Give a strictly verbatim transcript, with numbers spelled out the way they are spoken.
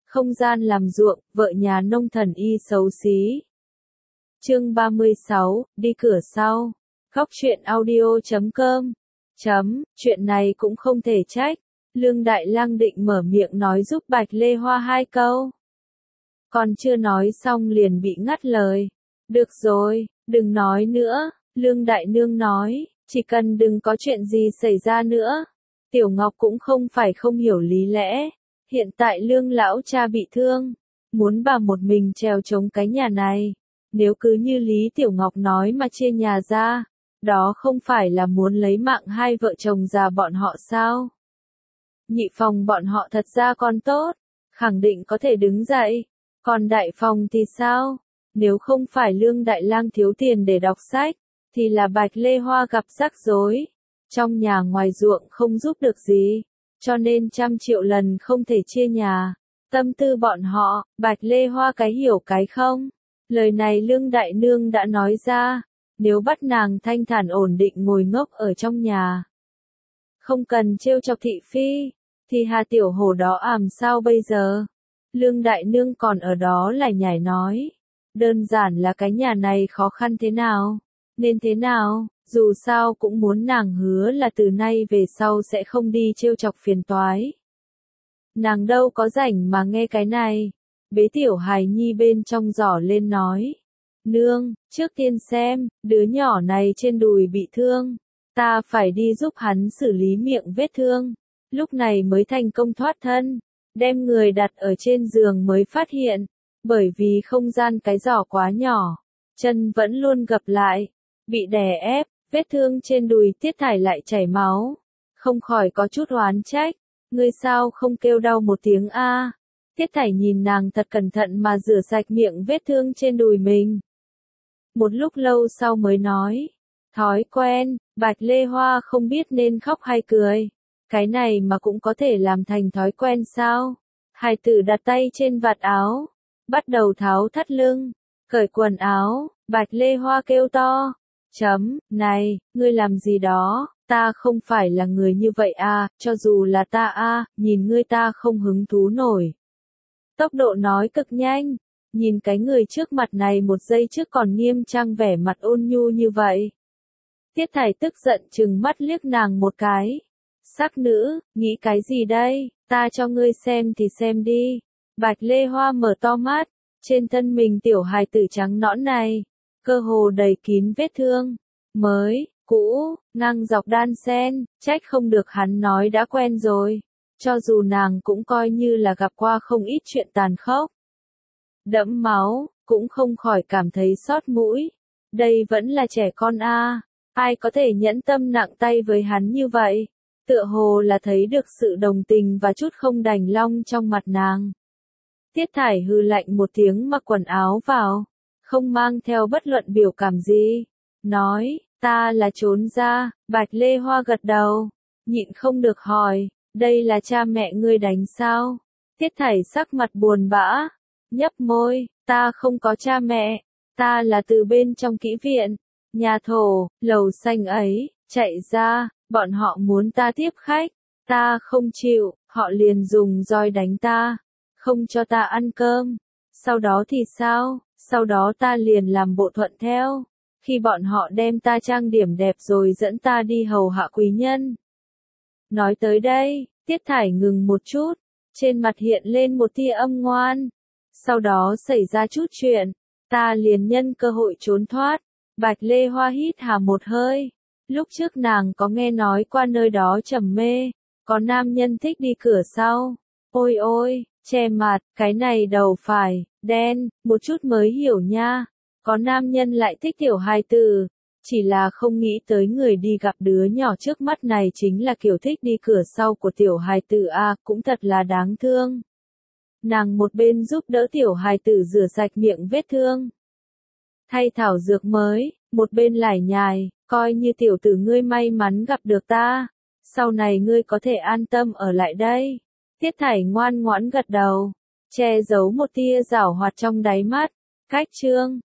Không gian làm ruộng, vợ nhà nông thần y xấu xí. Chương ba mươi sáu, đi cửa sau. Góc truyện audio chấm com. Chấm, chuyện này cũng không thể trách. Lương Đại Lang định mở miệng nói giúp Bạch Lê Hoa hai câu. Còn chưa nói xong liền bị ngắt lời. Được rồi, đừng nói nữa, Lương Đại Nương nói, chỉ cần đừng có chuyện gì xảy ra nữa. Tiểu Ngọc cũng không phải không hiểu lý lẽ. Hiện tại Lương lão cha bị thương, muốn bà một mình trèo chống cái nhà này. Nếu cứ như Lý Tiểu Ngọc nói mà chia nhà ra, đó không phải là muốn lấy mạng hai vợ chồng già bọn họ sao? Nhị phòng bọn họ thật ra còn tốt, khẳng định có thể đứng dậy. Còn đại phòng thì sao? Nếu không phải Lương Đại Lang thiếu tiền để đọc sách, thì là Bạch Lê Hoa gặp rắc rối. Trong nhà ngoài ruộng không giúp được gì, cho nên trăm triệu lần không thể chia nhà. Tâm tư bọn họ, Bạch Lê Hoa cái hiểu cái không. Lời này Lương Đại Nương đã nói ra, nếu bắt nàng thanh thản ổn định ngồi ngốc ở trong nhà, không cần trêu chọc thị phi, thì Hà Tiểu Hổ đó ảm sao bây giờ? Lương Đại Nương còn ở đó lại nhảy nói, đơn giản là cái nhà này khó khăn thế nào, nên thế nào, dù sao cũng muốn nàng hứa là từ nay về sau sẽ không đi trêu chọc phiền toái. Nàng đâu có rảnh mà nghe cái này. Bế Tiểu Hài Nhi bên trong giỏ lên nói, nương, trước tiên xem, đứa nhỏ này trên đùi bị thương, ta phải đi giúp hắn xử lý miệng vết thương, lúc này mới thành công thoát thân, đem người đặt ở trên giường mới phát hiện, bởi vì không gian cái giỏ quá nhỏ, chân vẫn luôn gập lại, bị đè ép, vết thương trên đùi Tiết Thải lại chảy máu, không khỏi có chút oán trách, ngươi sao không kêu đau một tiếng a? Tiết Thải nhìn nàng thật cẩn thận mà rửa sạch miệng vết thương trên đùi mình. Một lúc lâu sau mới nói, thói quen, Bạch Lê Hoa không biết nên khóc hay cười. Cái này mà cũng có thể làm thành thói quen sao? Hài tử đặt tay trên vạt áo, bắt đầu tháo thắt lưng, cởi quần áo, Bạch Lê Hoa kêu to. Chấm, này, ngươi làm gì đó, ta không phải là người như vậy à, cho dù là ta à, nhìn ngươi ta không hứng thú nổi. Tốc độ nói cực nhanh, nhìn cái người trước mặt này một giây trước còn nghiêm trang vẻ mặt ôn nhu như vậy. Tiết Thải tức giận trừng mắt liếc nàng một cái. Sắc nữ, nghĩ cái gì đây, ta cho ngươi xem thì xem đi. Bạch Lê Hoa mở to mắt, trên thân mình tiểu hài tử trắng nõn này, cơ hồ đầy kín vết thương, mới, cũ, ngang dọc đan xen, trách không được hắn nói đã quen rồi. Cho dù nàng cũng coi như là gặp qua không ít chuyện tàn khốc, đẫm máu, cũng không khỏi cảm thấy xót mũi. Đây vẫn là trẻ con a, ai có thể nhẫn tâm nặng tay với hắn như vậy? Tựa hồ là thấy được sự đồng tình và chút không đành lòng trong mặt nàng. Tiết Thải hừ lạnh một tiếng mặc quần áo vào, không mang theo bất luận biểu cảm gì, nói, ta là trốn ra. Bạch Lê Hoa gật đầu, nhịn không được hỏi, đây là cha mẹ ngươi đánh sao? Tiết Thải sắc mặt buồn bã, nhấp môi, ta không có cha mẹ, ta là từ bên trong kỹ viện, nhà thổ, lầu xanh ấy, chạy ra, bọn họ muốn ta tiếp khách, ta không chịu, họ liền dùng roi đánh ta, không cho ta ăn cơm. Sau đó thì sao? Sau đó ta liền làm bộ thuận theo, khi bọn họ đem ta trang điểm đẹp rồi dẫn ta đi hầu hạ quý nhân. Nói tới đây, Tiết Thải ngừng một chút, trên mặt hiện lên một tia âm ngoan. Sau đó xảy ra chút chuyện, ta liền nhân cơ hội trốn thoát. Bạch Lê Hoa hít hà một hơi. Lúc trước nàng có nghe nói qua nơi đó trầm mê, có nam nhân thích đi cửa sau. Ôi ôi, che mặt, cái này đầu phải, đen, một chút mới hiểu nha. Có nam nhân lại thích tiểu hài tử. Chỉ là không nghĩ tới người đi gặp đứa nhỏ trước mắt này chính là kiểu thích đi cửa sau của tiểu hài tử a, cũng thật là đáng thương. Nàng một bên giúp đỡ tiểu hài tử rửa sạch miệng vết thương, thay thảo dược mới, một bên lải nhải, coi như tiểu tử ngươi may mắn gặp được ta, sau này ngươi có thể an tâm ở lại đây. Tiết Thải ngoan ngoãn gật đầu, che giấu một tia giảo hoạt trong đáy mắt. Cách chương